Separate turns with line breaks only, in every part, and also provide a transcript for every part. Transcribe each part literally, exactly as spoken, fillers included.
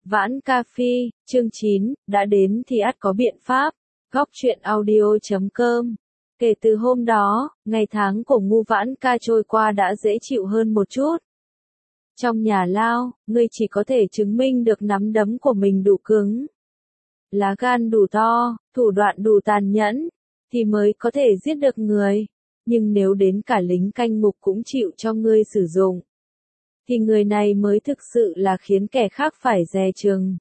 Vãn Ca Phi, chương chín, đã đến thì ắt có biện pháp. Góc truyện audio chấm com. Kể từ hôm đó, ngày tháng của Ngu Vãn Ca trôi qua đã dễ chịu hơn một chút. Trong nhà lao, ngươi chỉ có thể chứng minh được nắm đấm của mình đủ cứng, lá gan đủ to, thủ đoạn đủ tàn nhẫn, thì mới có thể giết được người. Nhưng nếu đến cả lính canh ngục cũng chịu cho ngươi sử dụng, thì người này mới thực sự là khiến kẻ khác phải dè chừng.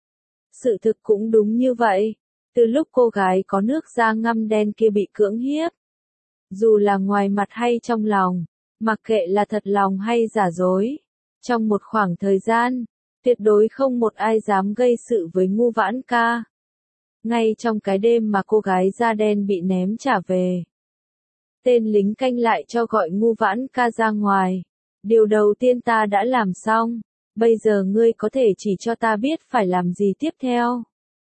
Sự thực cũng đúng như vậy. Từ lúc cô gái có nước da ngăm đen kia bị cưỡng hiếp, dù là ngoài mặt hay trong lòng, mặc kệ là thật lòng hay giả dối, trong một khoảng thời gian, tuyệt đối không một ai dám gây sự với Ngu Vãn Ca. Ngay trong cái đêm mà cô gái da đen bị ném trả về, tên lính canh lại cho gọi Ngu Vãn Ca ra ngoài. Điều đầu tiên ta đã làm xong, bây giờ ngươi có thể chỉ cho ta biết phải làm gì tiếp theo.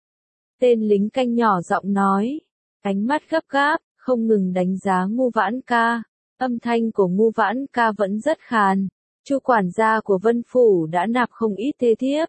Tên lính canh nhỏ giọng nói, ánh mắt gấp gáp, không ngừng đánh giá Ngu Vãn Ca. Âm thanh của Ngu Vãn Ca vẫn rất khàn. Chu quản gia của Vân Phủ đã nạp không ít thê thiếp.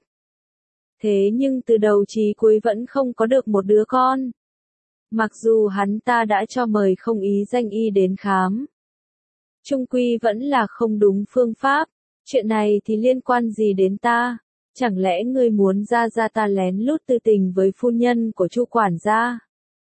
Thế nhưng từ đầu chí cuối vẫn không có được một đứa con. Mặc dù hắn ta đã cho mời không ý danh y đến khám, chung quy vẫn là không đúng phương pháp. Chuyện này thì liên quan gì đến ta? Chẳng lẽ ngươi muốn ra ra ta lén lút tư tình với phu nhân của Chu quản gia,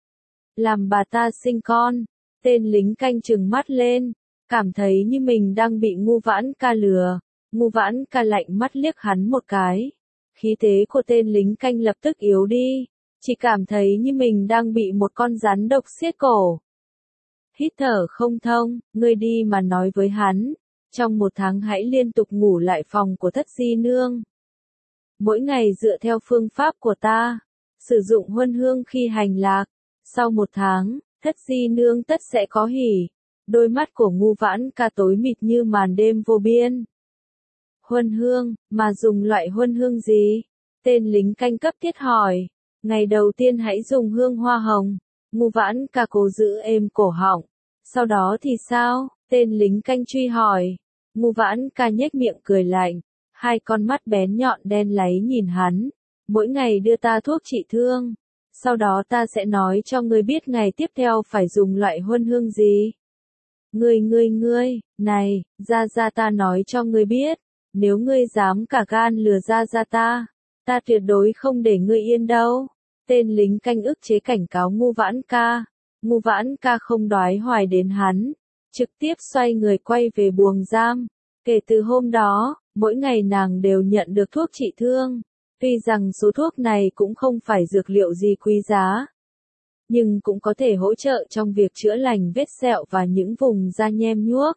làm bà ta sinh con? Tên lính canh trừng mắt lên, cảm thấy như mình đang bị Ngu Vãn Ca lừa. Ngu Vãn Ca lạnh mắt liếc hắn một cái. Khí thế của tên lính canh lập tức yếu đi, chỉ cảm thấy như mình đang bị một con rắn độc siết cổ. Hít thở không thông, ngươi đi mà nói với hắn, trong một tháng hãy liên tục ngủ lại phòng của Thất Di Nương. Mỗi ngày dựa theo phương pháp của ta, sử dụng huân hương khi hành lạc. Sau một tháng, Thất Di Nương tất sẽ có hỉ. Đôi mắt của Ngu Vãn Ca tối mịt như màn đêm vô biên. Huân hương, mà dùng loại huân hương gì? Tên lính canh cấp thiết hỏi. Ngày đầu tiên hãy dùng hương hoa hồng. Ngu Vãn Ca cố giữ êm cổ họng. Sau đó thì sao? Tên lính canh truy hỏi. Ngu Vãn Ca nhếch miệng cười lạnh. Hai con mắt bén nhọn đen láy nhìn hắn. Mỗi ngày đưa ta thuốc trị thương. Sau đó ta sẽ nói cho ngươi biết ngày tiếp theo phải dùng loại huân hương gì. Ngươi ngươi ngươi, này, ra ra ta nói cho ngươi biết. Nếu ngươi dám cả gan lừa ra ra ta, ta tuyệt đối không để ngươi yên đâu. Tên lính canh ức chế cảnh cáo Ngu Vãn Ca. Ngu Vãn Ca không đoái hoài đến hắn, trực tiếp xoay người quay về buồng giam. Kể từ hôm đó, mỗi ngày nàng đều nhận được thuốc trị thương. Tuy rằng số thuốc này cũng không phải dược liệu gì quý giá, nhưng cũng có thể hỗ trợ trong việc chữa lành vết sẹo và những vùng da nhem nhuốc,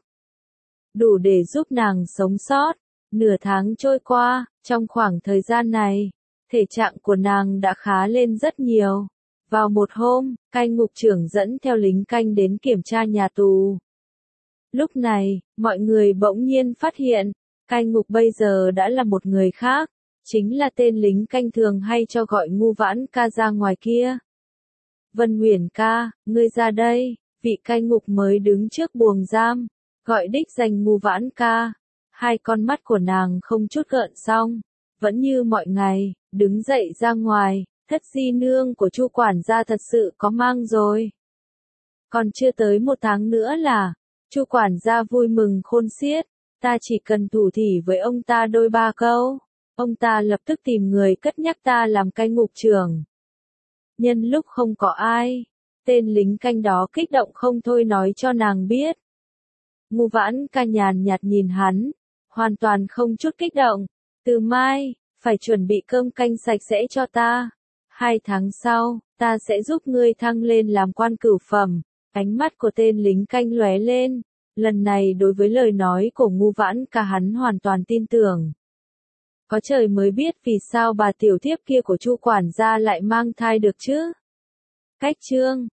đủ để giúp nàng sống sót. Nửa tháng trôi qua, trong khoảng thời gian này, thể trạng của nàng đã khá lên rất nhiều. Vào một hôm, canh ngục trưởng dẫn theo lính canh đến kiểm tra nhà tù. Lúc này, mọi người bỗng nhiên phát hiện, canh ngục bây giờ đã là một người khác, chính là tên lính canh thường hay cho gọi Ngu Vãn Ca ra ngoài kia. Vân Uyển ca, ngươi ra đây. Vị canh ngục mới đứng trước buồng giam, gọi đích danh Ngu Vãn Ca. Hai con mắt của nàng không chút gợn sóng, vẫn như mọi ngày, đứng dậy ra ngoài. Thất Di Nương của Chu quản gia thật sự có mang rồi. Còn chưa tới một tháng nữa là, Chu quản gia vui mừng khôn xiết. Ta chỉ cần thủ thỉ với ông ta đôi ba câu, ông ta lập tức tìm người cất nhắc ta làm canh ngục trưởng. Nhân lúc không có ai, tên lính canh đó kích động không thôi nói cho nàng biết. Ngu Vãn Ca nhàn nhạt nhìn hắn, hoàn toàn không chút kích động. Từ mai, phải chuẩn bị cơm canh sạch sẽ cho ta. Hai tháng sau, ta sẽ giúp ngươi thăng lên làm quan cửu phẩm. Ánh mắt của tên lính canh lóe lên. Lần này đối với lời nói của Ngu Vãn Ca hắn hoàn toàn tin tưởng. Có trời mới biết vì sao bà tiểu thiếp kia của Chu quản gia lại mang thai được chứ. Cách chương